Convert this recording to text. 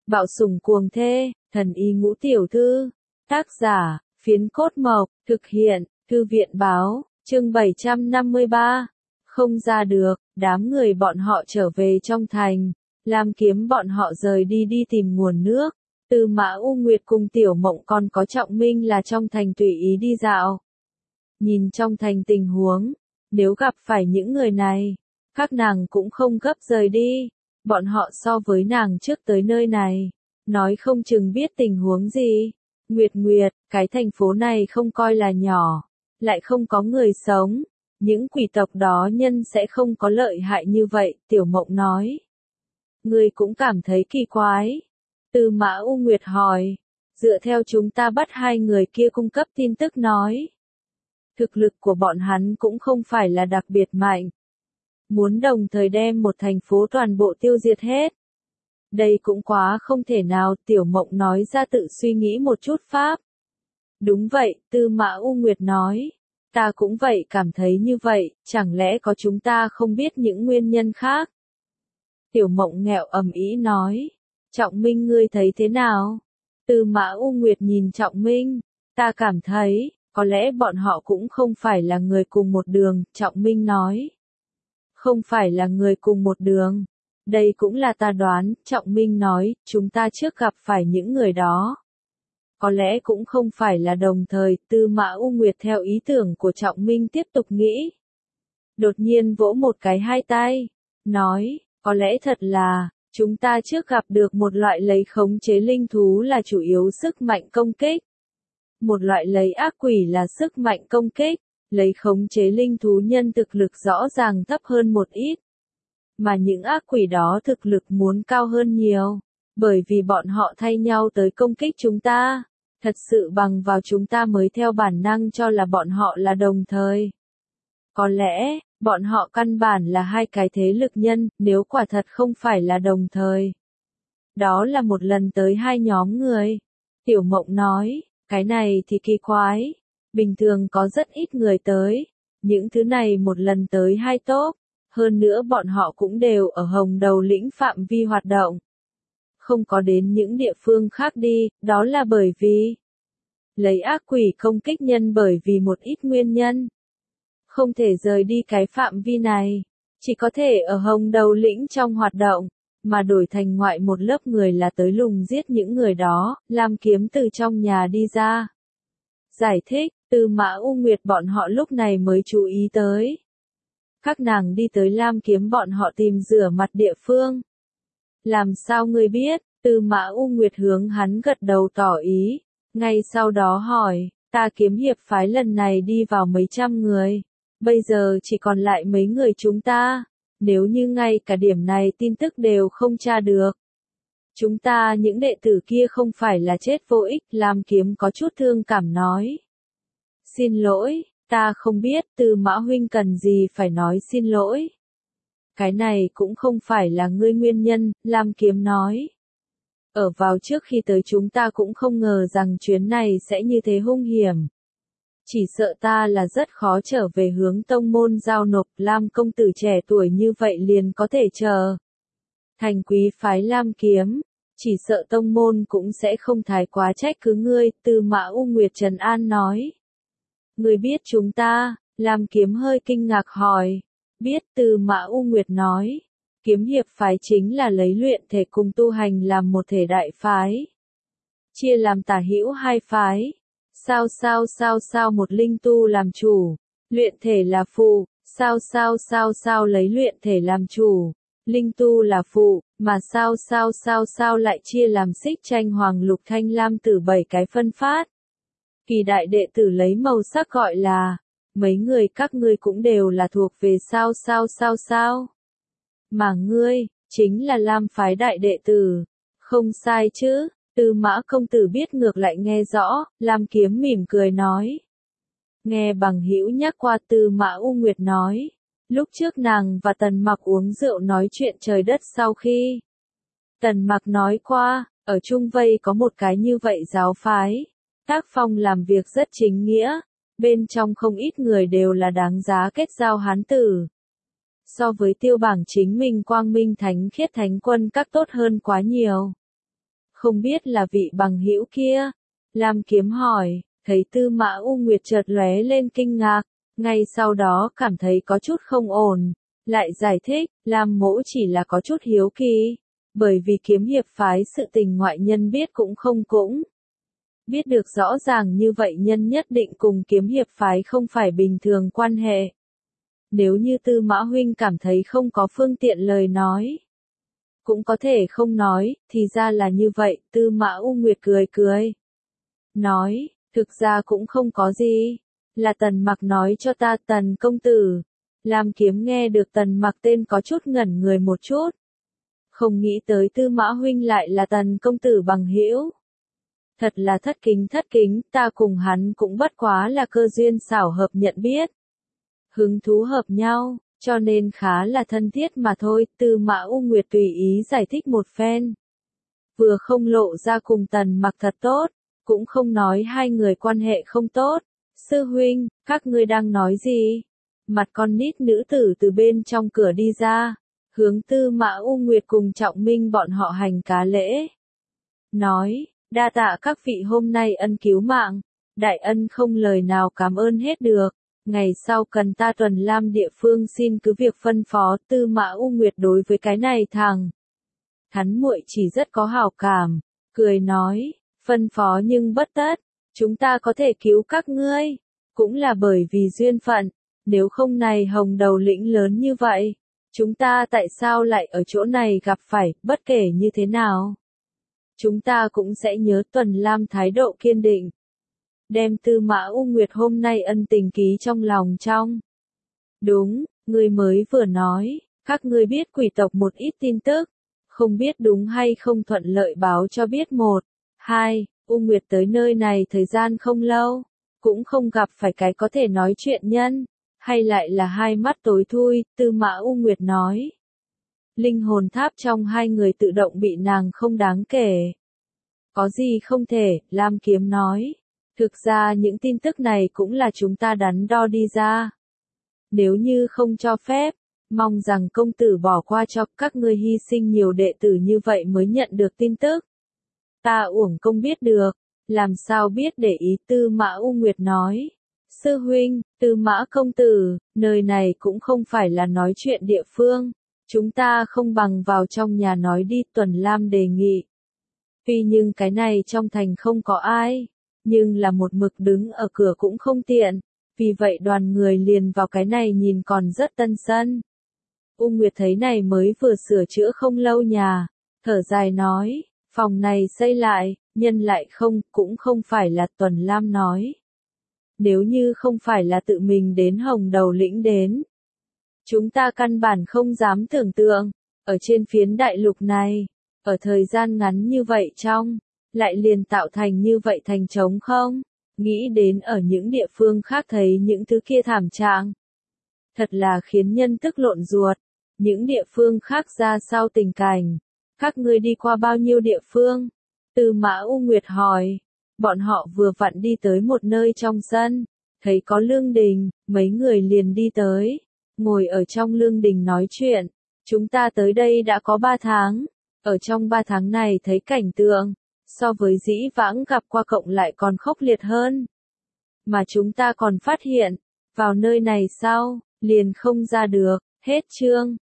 Bạo sủng cuồng thê, thần y ngũ tiểu thư. Tác giả, Phiến Cốt Mộc, thực hiện, Thư viện báo, chương 753. Không ra được, đám người bọn họ trở về trong thành. Lam Kiếm bọn họ rời đi tìm nguồn nước. Tư Mã U Nguyệt cùng Tiểu Mộng còn có Trọng Minh là trong thành tùy ý đi dạo. Nhìn trong thành tình huống, nếu gặp phải những người này, các nàng cũng không gấp rời đi. Bọn họ so với nàng trước tới nơi này, nói không chừng biết tình huống gì. Nguyệt, cái thành phố này không coi là nhỏ, lại không có người sống. Những quỷ tộc đó nhân sẽ không có lợi hại như vậy, Tiểu Mộng nói. Ngươi cũng cảm thấy kỳ quái. Tư Mã U Nguyệt hỏi, dựa theo chúng ta bắt hai người kia cung cấp tin tức nói. Thực lực của bọn hắn cũng không phải là đặc biệt mạnh. Muốn đồng thời đem một thành phố toàn bộ tiêu diệt hết. Đây cũng quá không thể nào, Tiểu Mộng nói ra tự suy nghĩ một chút pháp. Đúng vậy, Tư Mã U Nguyệt nói. Ta cũng vậy cảm thấy như vậy, chẳng lẽ có chúng ta không biết những nguyên nhân khác? Tiểu Mộng nghẹo ầm ĩ nói. Trọng Minh ngươi thấy thế nào? Tư Mã U Nguyệt nhìn Trọng Minh. Ta cảm thấy, có lẽ bọn họ cũng không phải là người cùng một đường, Trọng Minh nói. Không phải là người cùng một đường. Đây cũng là ta đoán, Trọng Minh nói, chúng ta trước gặp phải những người đó. Có lẽ cũng không phải là đồng thời, Tư Mã U Nguyệt theo ý tưởng của Trọng Minh tiếp tục nghĩ. Đột nhiên vỗ một cái hai tay, nói, có lẽ thật là, chúng ta trước gặp được một loại lấy khống chế linh thú là chủ yếu sức mạnh công kích. Một loại lấy ác quỷ là sức mạnh công kích, lấy khống chế linh thú nhân thực lực rõ ràng thấp hơn một ít. Mà những ác quỷ đó thực lực muốn cao hơn nhiều, bởi vì bọn họ thay nhau tới công kích chúng ta. Thật sự bằng vào chúng ta mới theo bản năng cho là bọn họ là đồng thời. Có lẽ, bọn họ căn bản là hai cái thế lực nhân, nếu quả thật không phải là đồng thời. Đó là một lần tới hai nhóm người. Tiểu Mộng nói, cái này thì kỳ quái. Bình thường có rất ít người tới. Những thứ này một lần tới hai tốp. Hơn nữa bọn họ cũng đều ở Hồng Đầu lĩnh phạm vi hoạt động. Không có đến những địa phương khác đi, đó là bởi vì lấy ác quỷ công kích nhân bởi vì một ít nguyên nhân. Không thể rời đi cái phạm vi này, chỉ có thể ở Hồng Đầu lĩnh trong hoạt động, mà đổi thành ngoại một lớp người là tới lùng giết những người đó, Lam Kiếm từ trong nhà đi ra. Giải thích, Tư Mã U Nguyệt bọn họ lúc này mới chú ý tới. Các nàng đi tới Lam Kiếm bọn họ tìm rửa mặt địa phương. Làm sao ngươi biết? Tư Mã U Nguyệt hướng hắn gật đầu tỏ ý. Ngay sau đó hỏi, ta Kiếm hiệp phái lần này đi vào mấy trăm người. Bây giờ chỉ còn lại mấy người chúng ta. Nếu như ngay cả điểm này tin tức đều không tra được. Chúng ta những đệ tử kia không phải là chết vô ích, Lam Kiếm có chút thương cảm nói. Xin lỗi, ta không biết Tư Mã huynh cần gì phải nói xin lỗi. Cái này cũng không phải là ngươi nguyên nhân, Lam Kiếm nói. Ở vào trước khi tới chúng ta cũng không ngờ rằng chuyến này sẽ như thế hung hiểm. Chỉ sợ ta là rất khó trở về hướng tông môn giao nộp, Lam công tử trẻ tuổi như vậy liền có thể chờ. Thành quý phái Lam Kiếm, chỉ sợ tông môn cũng sẽ không thái quá trách cứ ngươi, Tư Mã U Nguyệt trấn an nói. Ngươi biết chúng ta, Lam Kiếm hơi kinh ngạc hỏi. Biết, Tư Mã U Nguyệt nói. Kiếm hiệp phái chính là lấy luyện thể cùng tu hành làm một thể đại phái. Chia làm tả hữu hai phái. Sao một linh tu làm chủ. Luyện thể là phụ. Sao lấy luyện thể làm chủ. Linh tu là phụ, mà sao lại chia làm xích tranh hoàng lục thanh lam tử 7 cái phân phát. Kỳ đại đệ tử lấy màu sắc gọi là, mấy người các ngươi cũng đều là thuộc về sao. Mà ngươi, chính là Lam phái đại đệ tử. Không sai chứ, Tư Mã công tử biết ngược lại nghe rõ, Lam Kiếm mỉm cười nói. Nghe bằng hữu nhắc qua, Tư Mã U Nguyệt nói. Lúc trước nàng và Tần Mặc uống rượu nói chuyện trời đất sau khi. Tần Mặc nói qua, ở Trung Vây có một cái như vậy giáo phái. Tác phong làm việc rất chính nghĩa. Bên trong không ít người đều là đáng giá kết giao hán tử. So với Tiêu Bảng chính mình Quang Minh Thánh Khiết Thánh Quân các tốt hơn quá nhiều. Không biết là vị bằng hữu kia. Lam Kiếm hỏi, thấy Tư Mã U Nguyệt chợt lóe lên kinh ngạc, ngay sau đó cảm thấy có chút không ổn, lại giải thích, Lam mỗ chỉ là có chút hiếu kỳ, bởi vì kiếm hiệp phái sự tình ngoại nhân biết cũng biết được rõ ràng như vậy nhân nhất định cùng kiếm hiệp phái không phải bình thường quan hệ. Nếu như Tư Mã huynh cảm thấy không có phương tiện lời nói, cũng có thể không nói, thì ra là như vậy. Tư Mã U Nguyệt cười. Nói, thực ra cũng không có gì, là Tần Mặc nói cho ta. Tần công tử. Lam Kiếm nghe được Tần Mặc tên có chút ngẩn người một chút. Không nghĩ tới Tư Mã huynh lại là Tần công tử bằng hữu. Thật là thất kính, ta cùng hắn cũng bất quá là cơ duyên xảo hợp nhận biết. Hứng thú hợp nhau, cho nên khá là thân thiết mà thôi. Tư Mã U Nguyệt tùy ý giải thích một phen. Vừa không lộ ra cùng Tần Mặc thật tốt, cũng không nói hai người quan hệ không tốt. Sư huynh, các ngươi đang nói gì? Mặt con nít nữ tử từ bên trong cửa đi ra, hướng Tư Mã U Nguyệt cùng Trọng Minh bọn họ hành cá lễ. Nói, đa tạ các vị hôm nay ân cứu mạng, đại ân không lời nào cảm ơn hết được. Ngày sau cần ta tuần lam địa phương xin cứ việc phân phó. Tư Mã U Nguyệt đối với cái này thằng Thắn muội chỉ rất có hảo cảm, cười nói, phân phó nhưng bất tất, chúng ta có thể cứu các ngươi, cũng là bởi vì duyên phận, nếu không này hồng đầu lĩnh lớn như vậy, chúng ta tại sao lại ở chỗ này gặp phải. Bất kể như thế nào, chúng ta cũng sẽ nhớ Tuần Lam thái độ kiên định, đem Tư Mã U Nguyệt hôm nay ân tình ký trong lòng trong. Đúng, ngươi mới vừa nói, các ngươi biết quỷ tộc một ít tin tức, không biết đúng hay không thuận lợi báo cho biết. 1, 2, U Nguyệt tới nơi này thời gian không lâu, cũng không gặp phải cái có thể nói chuyện nhân, hay lại là hai mắt tối thui. Tư Mã U Nguyệt nói, linh hồn tháp trong hai người tự động bị nàng không đáng kể. Có gì không thể. Lam Kiếm nói, thực ra những tin tức này cũng là chúng ta đắn đo đi ra. Nếu như không cho phép, mong rằng công tử bỏ qua cho. Các ngươi hy sinh nhiều đệ tử như vậy mới nhận được tin tức. Ta uổng công biết được, làm sao biết để ý. Tư Mã U Nguyệt nói, sư huynh, Tư Mã công tử, nơi này cũng không phải là nói chuyện địa phương, chúng ta không bằng vào trong nhà nói đi. Tuần Lam đề nghị. Tuy nhưng cái này trong thành không có ai, nhưng là một mực đứng ở cửa cũng không tiện, vì vậy đoàn người liền vào cái này nhìn còn rất tân sân. U Nguyệt thấy này mới vừa sửa chữa không lâu nhà, thở dài nói, phòng này xây lại, nhân lại không, cũng không phải là. Tuần Lam nói, nếu như không phải là tự mình đến hồng đầu lĩnh đến, chúng ta căn bản không dám tưởng tượng, ở trên phiến đại lục này, ở thời gian ngắn như vậy trong, lại liền tạo thành như vậy thành trống không, nghĩ đến ở những địa phương khác thấy những thứ kia thảm trạng. Thật là khiến nhân tức lộn ruột, những địa phương khác ra sao tình cảnh, các ngươi đi qua bao nhiêu địa phương? Tư Mã U Nguyệt hỏi, bọn họ vừa vặn đi tới một nơi trong sân, thấy có lương đình, mấy người liền đi tới, ngồi ở trong lương đình nói chuyện. Chúng ta tới đây đã có 3 tháng, ở trong 3 tháng này thấy cảnh tượng, so với dĩ vãng gặp qua cộng lại còn khốc liệt hơn. Mà chúng ta còn phát hiện, vào nơi này sau, liền không ra được. Hết chương.